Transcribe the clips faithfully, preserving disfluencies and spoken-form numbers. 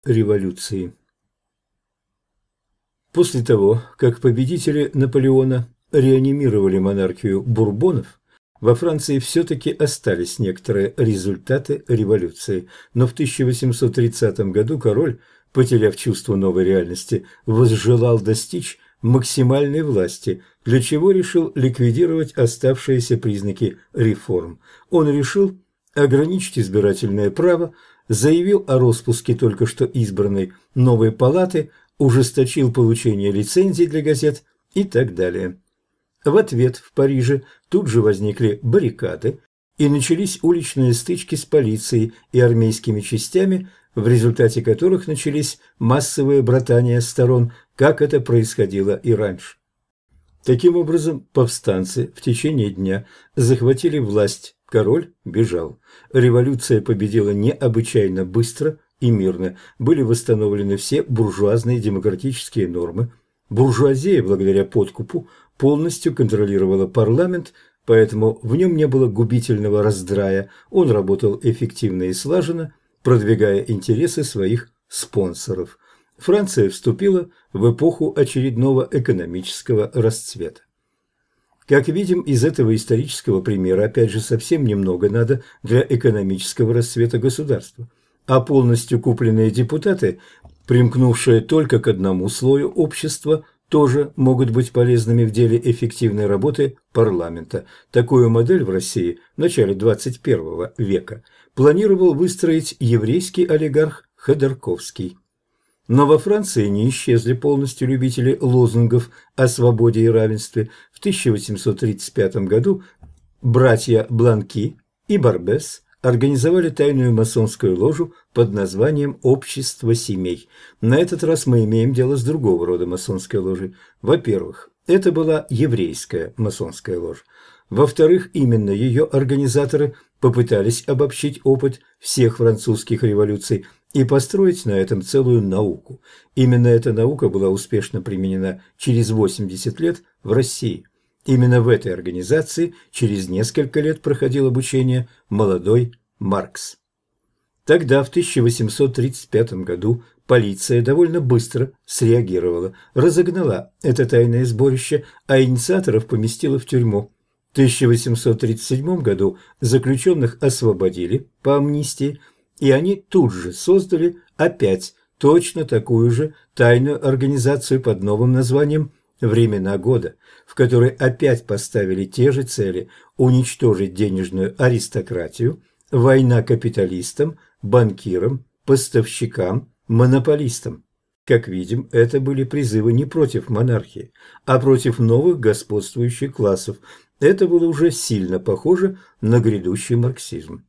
революции. После того, как победители Наполеона реанимировали монархию Бурбонов, во Франции все-таки остались некоторые результаты революции, но в тысяча восемьсот тридцатом году король, потеряв чувство новой реальности, возжелал достичь максимальной власти, для чего решил ликвидировать оставшиеся признаки реформ. Он решил ограничить избирательное право, заявил о распуске только что избранной новой палаты, ужесточил получение лицензий для газет и так далее. В ответ в Париже тут же возникли баррикады и начались уличные стычки с полицией и армейскими частями, в результате которых начались массовые братания сторон, как это происходило и раньше. Таким образом, повстанцы в течение дня захватили власть, король бежал. Революция победила необычайно быстро и мирно, были восстановлены все буржуазные демократические нормы. Буржуазия, благодаря подкупу, полностью контролировала парламент, поэтому в нем не было губительного раздрая, он работал эффективно и слаженно, продвигая интересы своих спонсоров. Франция вступила в эпоху очередного экономического расцвета. Как видим из этого исторического примера, опять же, совсем немного надо для экономического расцвета государства, а полностью купленные депутаты, примкнувшие только к одному слою общества, тоже могут быть полезными в деле эффективной работы парламента. Такую модель в России в начале двадцать первого века планировал выстроить еврейский олигарх Ходорковский. Но во Франции не исчезли полностью любители лозунгов о свободе и равенстве. В тысяча восемьсот тридцать пятом году братья Бланки и Барбес организовали тайную масонскую ложу под названием «Общество семей». На этот раз мы имеем дело с другого рода масонской ложей. Во-первых, это была еврейская масонская ложа. Во-вторых, именно ее организаторы попытались обобщить опыт всех французских революций и построить на этом целую науку. Именно эта наука была успешно применена через восемьдесят лет в России. Именно в этой организации через несколько лет проходил обучение молодой Маркс. Тогда, в тысяча восемьсот тридцать пятом году, полиция довольно быстро среагировала, разогнала это тайное сборище, а инициаторов поместила в тюрьму. В тысяча восемьсот тридцать седьмом году заключенных освободили по амнистии, и они тут же создали опять точно такую же тайную организацию под новым названием «Времена года», в которой опять поставили те же цели – уничтожить денежную аристократию, война капиталистам, банкирам, поставщикам, монополистам. Как видим, это были призывы не против монархии, а против новых господствующих классов. Это было уже сильно похоже на грядущий марксизм.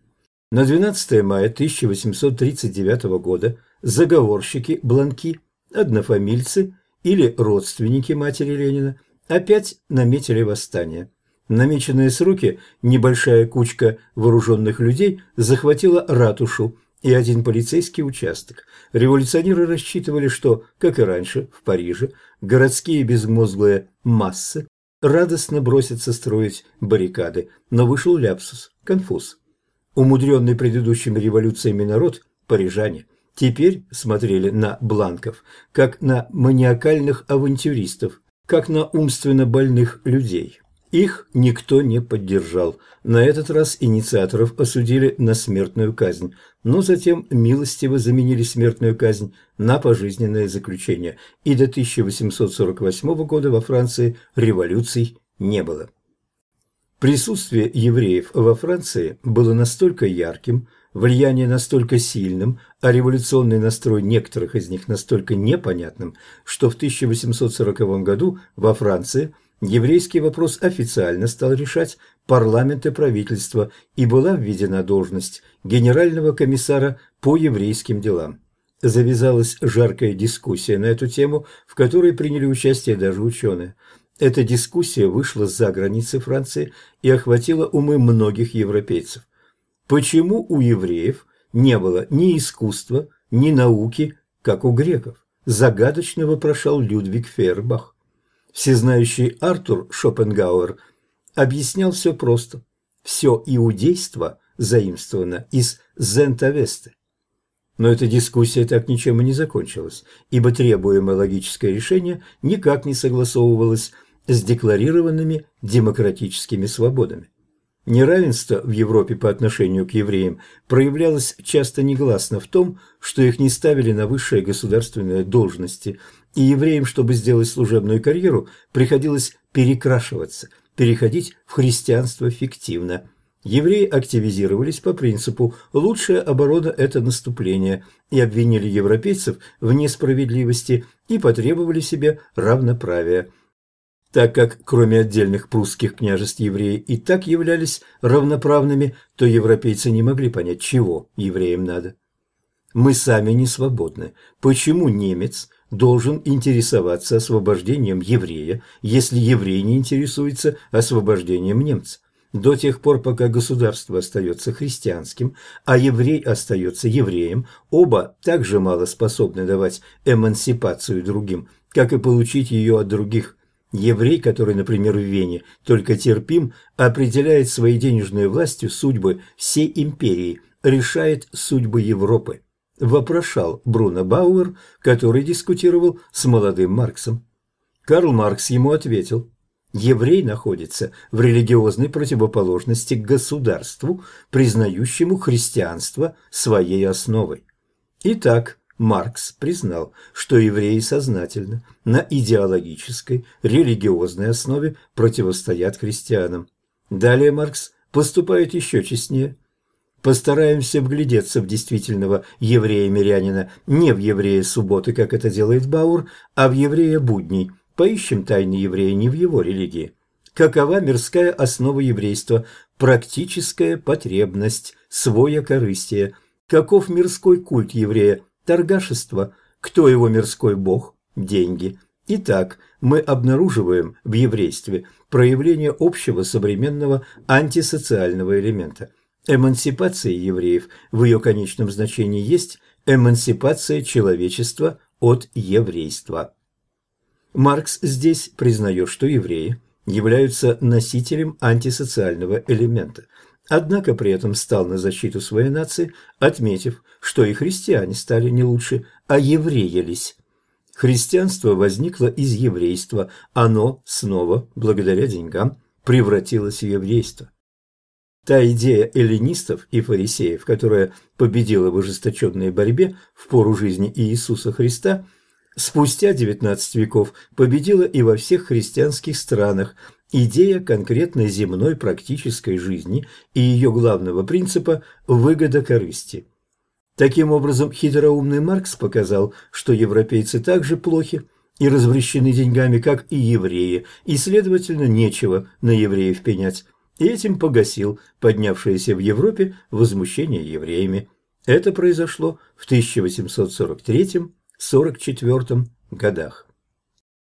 На двенадцатое мая тысяча восемьсот тридцать девятого года заговорщики Бланки, однофамильцы или родственники матери Ленина, опять наметили восстание. Намеченные сроки небольшая кучка вооруженных людей захватила ратушу и один полицейский участок. Революционеры рассчитывали, что, как и раньше, в Париже, городские безмозглые массы радостно бросятся строить баррикады, но вышел ляпсус, конфуз. Умудренный предыдущими революциями народ, парижане, теперь смотрели на бланков, как на маниакальных авантюристов, как на умственно больных людей. Их никто не поддержал. На этот раз инициаторов осудили на смертную казнь, но затем милостиво заменили смертную казнь на пожизненное заключение, и до тысяча восемьсот сорок восьмого года во Франции революций не было. Присутствие евреев во Франции было настолько ярким, влияние настолько сильным, а революционный настрой некоторых из них настолько непонятным, что в тысяча восемьсот сороковом году во Франции еврейский вопрос официально стал решать парламент и правительство, и была введена должность генерального комиссара по еврейским делам. Завязалась жаркая дискуссия на эту тему, в которой приняли участие даже ученые. Эта дискуссия вышла за границы Франции и охватила умы многих европейцев. Почему у евреев не было ни искусства, ни науки, как у греков? Загадочно вопрошал Людвиг Фейербах. Всезнающий Артур Шопенгауэр объяснял все просто. Все иудейство заимствовано из Зентавесты. Но эта дискуссия так ничем и не закончилась, ибо требуемое логическое решение никак не согласовывалось с декларированными демократическими свободами. Неравенство в Европе по отношению к евреям проявлялось часто негласно в том, что их не ставили на высшие государственные должности, и евреям, чтобы сделать служебную карьеру, приходилось перекрашиваться, переходить в христианство фиктивно. Евреи активизировались по принципу «лучшая оборона – это наступление» и обвинили европейцев в несправедливости и потребовали себе равноправия. Так как, кроме отдельных прусских княжеств, евреи и так являлись равноправными, то европейцы не могли понять, чего евреям надо. Мы сами не свободны. Почему немец должен интересоваться освобождением еврея, если еврей не интересуется освобождением немца? До тех пор, пока государство остается христианским, а еврей остается евреем, оба также мало способны давать эмансипацию другим, как и получить ее от других. Еврей, который, например, в Вене только терпим, определяет своей денежной властью судьбы всей империи, решает судьбы Европы. Вопрошал Бруно Бауэр, который дискутировал с молодым Марксом. Карл Маркс ему ответил: еврей находится в религиозной противоположности к государству, признающему христианство своей основой. Итак, Маркс признал, что евреи сознательно, на идеологической, религиозной основе противостоят христианам. Далее Маркс поступает еще честнее. Постараемся вглядеться в действительного еврея-мирянина, не в еврея субботы, как это делает Бауэр, а в еврея будней. Поищем тайны еврея не в его религии. Какова мирская основа еврейства? Практическая потребность, своякорыстие. Каков мирской культ еврея? Торгашество. Кто его мирской бог? Деньги. Итак, мы обнаруживаем в еврействе проявление общего современного антисоциального элемента. Эмансипация евреев в ее конечном значении есть эмансипация человечества от еврейства. Маркс здесь признает, что евреи являются носителем антисоциального элемента, однако при этом стал на защиту своей нации, отметив, что и христиане стали не лучше, а евреялись. Христианство возникло из еврейства, оно снова, благодаря деньгам, превратилось в еврейство. Та идея эллинистов и фарисеев, которая победила в ожесточенной борьбе в пору жизни Иисуса Христа, спустя девятнадцать веков победила и во всех христианских странах. Идея конкретной земной практической жизни и ее главного принципа – выгода корысти. Таким образом, хитроумный Маркс показал, что европейцы так же плохи и развращены деньгами, как и евреи, и, следовательно, нечего на евреев пенять. И этим погасил поднявшееся в Европе возмущение евреями. Это произошло в тысяча восемьсот сорок третьем — сорок четвёртом годах.